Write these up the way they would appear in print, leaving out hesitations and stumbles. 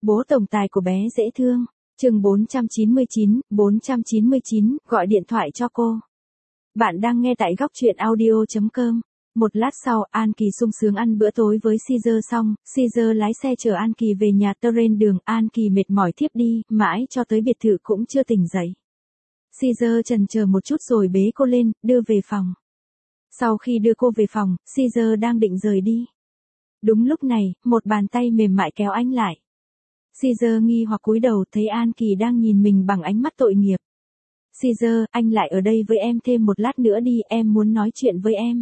Bố tổng tài của bé dễ thương. Chương 499, gọi điện thoại cho cô. Bạn đang nghe tại góc truyện audio.com. Một lát sau, An Kỳ sung sướng ăn bữa tối với Caesar xong, Caesar lái xe chở An Kỳ về nhà. Trên đường, An Kỳ mệt mỏi thiếp đi, mãi cho tới biệt thự cũng chưa tỉnh dậy. Caesar chần chờ một chút rồi bế cô lên, đưa về phòng. Sau khi đưa cô về phòng, Caesar đang định rời đi. Đúng lúc này, một bàn tay mềm mại kéo anh lại. Caesar nghi hoặc cúi đầu thấy An Kỳ đang nhìn mình bằng ánh mắt tội nghiệp. Caesar, anh lại ở đây với em thêm một lát nữa đi, em muốn nói chuyện với em.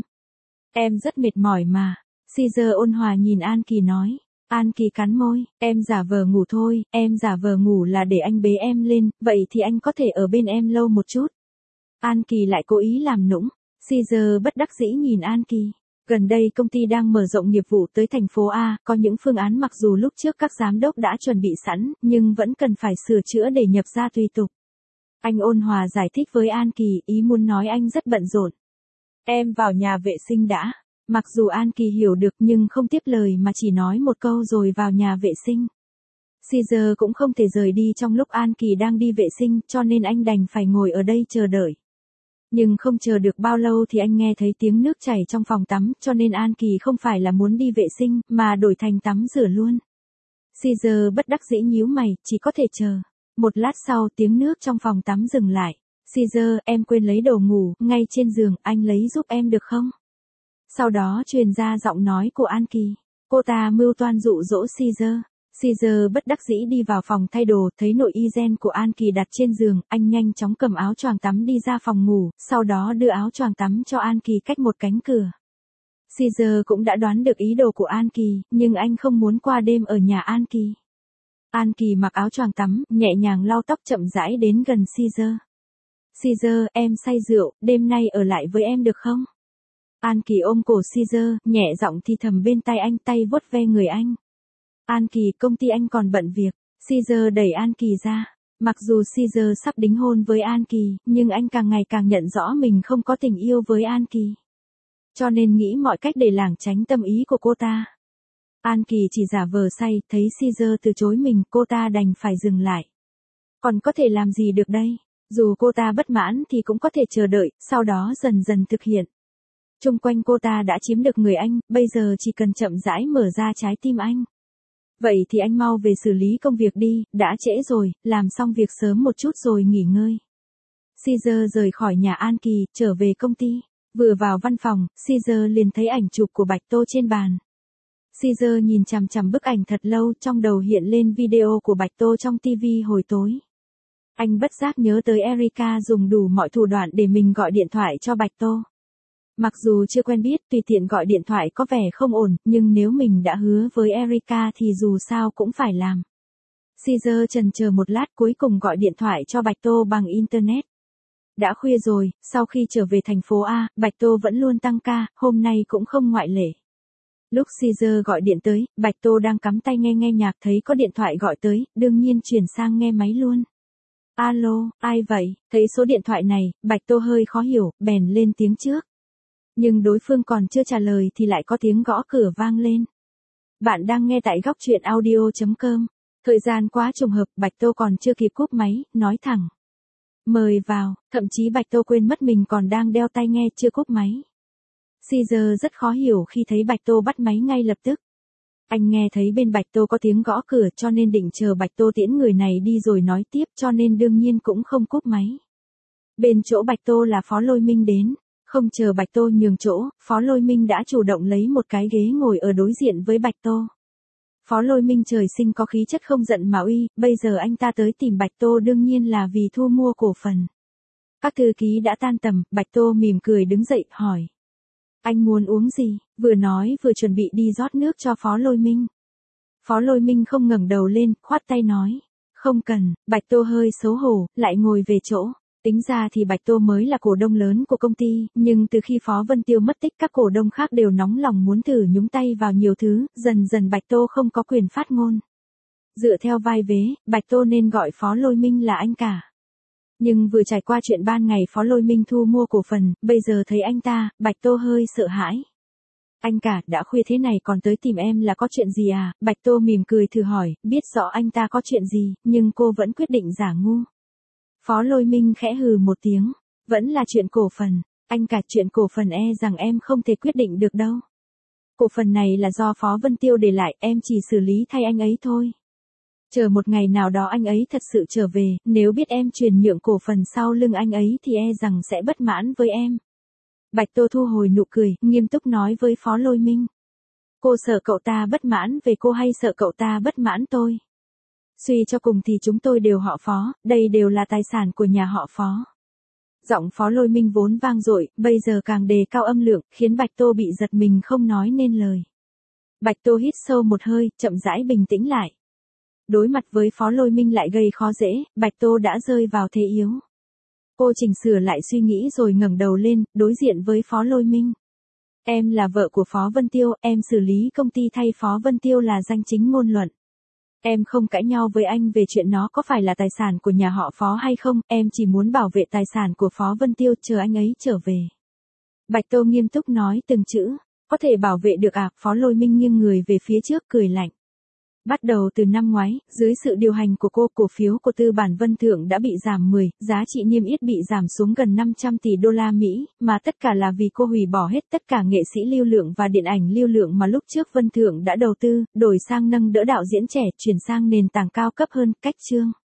Em rất mệt mỏi mà. Caesar ôn hòa nhìn An Kỳ nói. An Kỳ cắn môi, em giả vờ ngủ thôi, em giả vờ ngủ là để anh bế em lên, vậy thì anh có thể ở bên em lâu một chút. An Kỳ lại cố ý làm nũng. Caesar bất đắc dĩ nhìn An Kỳ. Gần đây công ty đang mở rộng nghiệp vụ tới thành phố A, có những phương án mặc dù lúc trước các giám đốc đã chuẩn bị sẵn, nhưng vẫn cần phải sửa chữa để nhập ra tùy tục. Anh ôn hòa giải thích với An Kỳ, ý muốn nói anh rất bận rộn. Em vào nhà vệ sinh đã. Mặc dù An Kỳ hiểu được nhưng không tiếp lời mà chỉ nói một câu rồi vào nhà vệ sinh. Caesar cũng không thể rời đi trong lúc An Kỳ đang đi vệ sinh, cho nên anh đành phải ngồi ở đây chờ đợi. Nhưng không chờ được bao lâu thì anh nghe thấy tiếng nước chảy trong phòng tắm, cho nên An Kỳ không phải là muốn đi vệ sinh, mà đổi thành tắm rửa luôn. Caesar bất đắc dĩ nhíu mày, chỉ có thể chờ. Một lát sau tiếng nước trong phòng tắm dừng lại. Caesar, em quên lấy đồ ngủ, ngay trên giường, anh lấy giúp em được không? Sau đó truyền ra giọng nói của An Kỳ. Cô ta mưu toan dụ dỗ Caesar. Caesar bất đắc dĩ đi vào phòng thay đồ, thấy nội y gen của An Kỳ đặt trên giường, anh nhanh chóng cầm áo choàng tắm đi ra phòng ngủ, sau đó đưa áo choàng tắm cho An Kỳ cách một cánh cửa. Caesar cũng đã đoán được ý đồ của An Kỳ, nhưng anh không muốn qua đêm ở nhà An Kỳ. An Kỳ mặc áo choàng tắm, nhẹ nhàng lau tóc chậm rãi đến gần Caesar. Caesar, em say rượu, đêm nay ở lại với em được không? An Kỳ ôm cổ Caesar, nhẹ giọng thì thầm bên tai anh, tay vuốt ve người anh. An Kỳ, công ty anh còn bận việc. Caesar đẩy An Kỳ ra. Mặc dù Caesar sắp đính hôn với An Kỳ, nhưng anh càng ngày càng nhận rõ mình không có tình yêu với An Kỳ. Cho nên nghĩ mọi cách để lảng tránh tâm ý của cô ta. An Kỳ chỉ giả vờ say, thấy Caesar từ chối mình, cô ta đành phải dừng lại. Còn có thể làm gì được đây? Dù cô ta bất mãn thì cũng có thể chờ đợi, sau đó dần dần thực hiện. Chung quanh cô ta đã chiếm được người anh, bây giờ chỉ cần chậm rãi mở ra trái tim anh. Vậy thì anh mau về xử lý công việc đi, đã trễ rồi, làm xong việc sớm một chút rồi nghỉ ngơi. Caesar rời khỏi nhà An Kỳ, trở về công ty. Vừa vào văn phòng, Caesar liền thấy ảnh chụp của Bạch Tô trên bàn. Caesar nhìn chằm chằm bức ảnh thật lâu, trong đầu hiện lên video của Bạch Tô trong TV hồi tối. Anh bất giác nhớ tới Erica dùng đủ mọi thủ đoạn để mình gọi điện thoại cho Bạch Tô. Mặc dù chưa quen biết, tùy tiện gọi điện thoại có vẻ không ổn, nhưng nếu mình đã hứa với Erica thì dù sao cũng phải làm. Caesar chần chờ một lát, cuối cùng gọi điện thoại cho Bạch Tô bằng Internet. Đã khuya rồi, sau khi trở về thành phố A, Bạch Tô vẫn luôn tăng ca, hôm nay cũng không ngoại lệ. Lúc Caesar gọi điện tới, Bạch Tô đang cắm tai nghe nhạc, thấy có điện thoại gọi tới, đương nhiên chuyển sang nghe máy luôn. Alo, ai vậy? Thấy số điện thoại này, Bạch Tô hơi khó hiểu, bèn lên tiếng trước. Nhưng đối phương còn chưa trả lời thì lại có tiếng gõ cửa vang lên. Bạn đang nghe tại góc truyện audio.com. Thời gian quá trùng hợp, Bạch Tô còn chưa kịp cúp máy, nói thẳng. Mời vào, thậm chí Bạch Tô quên mất mình còn đang đeo tai nghe chưa cúp máy. Caesar rất khó hiểu khi thấy Bạch Tô bắt máy ngay lập tức. Anh nghe thấy bên Bạch Tô có tiếng gõ cửa cho nên định chờ Bạch Tô tiễn người này đi rồi nói tiếp, cho nên đương nhiên cũng không cúp máy. Bên chỗ Bạch Tô là Phó Lôi Minh đến. Không chờ Bạch Tô nhường chỗ, Phó Lôi Minh đã chủ động lấy một cái ghế ngồi ở đối diện với Bạch Tô. Phó Lôi Minh trời sinh có khí chất không giận mà uy, bây giờ anh ta tới tìm Bạch Tô đương nhiên là vì thu mua cổ phần. Các thư ký đã tan tầm, Bạch Tô mỉm cười đứng dậy, hỏi. Anh muốn uống gì? Vừa nói vừa chuẩn bị đi rót nước cho Phó Lôi Minh. Phó Lôi Minh không ngẩng đầu lên, khoát tay nói. Không cần. Bạch Tô hơi xấu hổ, lại ngồi về chỗ. Tính ra thì Bạch Tô mới là cổ đông lớn của công ty, nhưng từ khi Phó Vân Tiêu mất tích các cổ đông khác đều nóng lòng muốn thử nhúng tay vào nhiều thứ, dần dần Bạch Tô không có quyền phát ngôn. Dựa theo vai vế, Bạch Tô nên gọi Phó Lôi Minh là anh cả. Nhưng vừa trải qua chuyện ban ngày Phó Lôi Minh thu mua cổ phần, bây giờ thấy anh ta, Bạch Tô hơi sợ hãi. Anh cả, đã khuya thế này còn tới tìm em là có chuyện gì à? Bạch Tô mỉm cười thử hỏi, biết rõ anh ta có chuyện gì, nhưng cô vẫn quyết định giả ngu. Phó Lôi Minh khẽ hừ một tiếng, vẫn là chuyện cổ phần, anh cả, chuyện cổ phần rằng em không thể quyết định được đâu. Cổ phần này là do Phó Vân Tiêu để lại, em chỉ xử lý thay anh ấy thôi. Chờ một ngày nào đó anh ấy thật sự trở về, nếu biết em chuyển nhượng cổ phần sau lưng anh ấy thì rằng sẽ bất mãn với em. Bạch Tô thu hồi nụ cười, nghiêm túc nói với Phó Lôi Minh. Cô sợ cậu ta bất mãn về cô hay sợ cậu ta bất mãn tôi? Suy cho cùng thì chúng tôi đều họ Phó, đây đều là tài sản của nhà họ Phó. Giọng Phó Lôi Minh vốn vang dội, bây giờ càng đề cao âm lượng, khiến Bạch Tô bị giật mình không nói nên lời. Bạch Tô hít sâu một hơi, chậm rãi bình tĩnh lại. Đối mặt với Phó Lôi Minh lại gây khó dễ, Bạch Tô đã rơi vào thế yếu. Cô chỉnh sửa lại suy nghĩ rồi ngẩng đầu lên, đối diện với Phó Lôi Minh. Em là vợ của Phó Vân Tiêu, em xử lý công ty thay Phó Vân Tiêu là danh chính ngôn luận. Em không cãi nhau với anh về chuyện nó có phải là tài sản của nhà họ Phó hay không, em chỉ muốn bảo vệ tài sản của Phó Vân Tiêu chờ anh ấy trở về. Bạch Tô nghiêm túc nói từng chữ, có thể bảo vệ được à? Phó Lôi Minh nghiêng người về phía trước cười lạnh. Bắt đầu từ năm ngoái, dưới sự điều hành của cô, cổ phiếu của tư bản Vân Thượng đã bị giảm 10, giá trị niêm yết bị giảm xuống gần 500 tỷ đô la Mỹ, mà tất cả là vì cô hủy bỏ hết tất cả nghệ sĩ lưu lượng và điện ảnh lưu lượng mà lúc trước Vân Thượng đã đầu tư, đổi sang nâng đỡ đạo diễn trẻ, chuyển sang nền tảng cao cấp hơn, cách chương.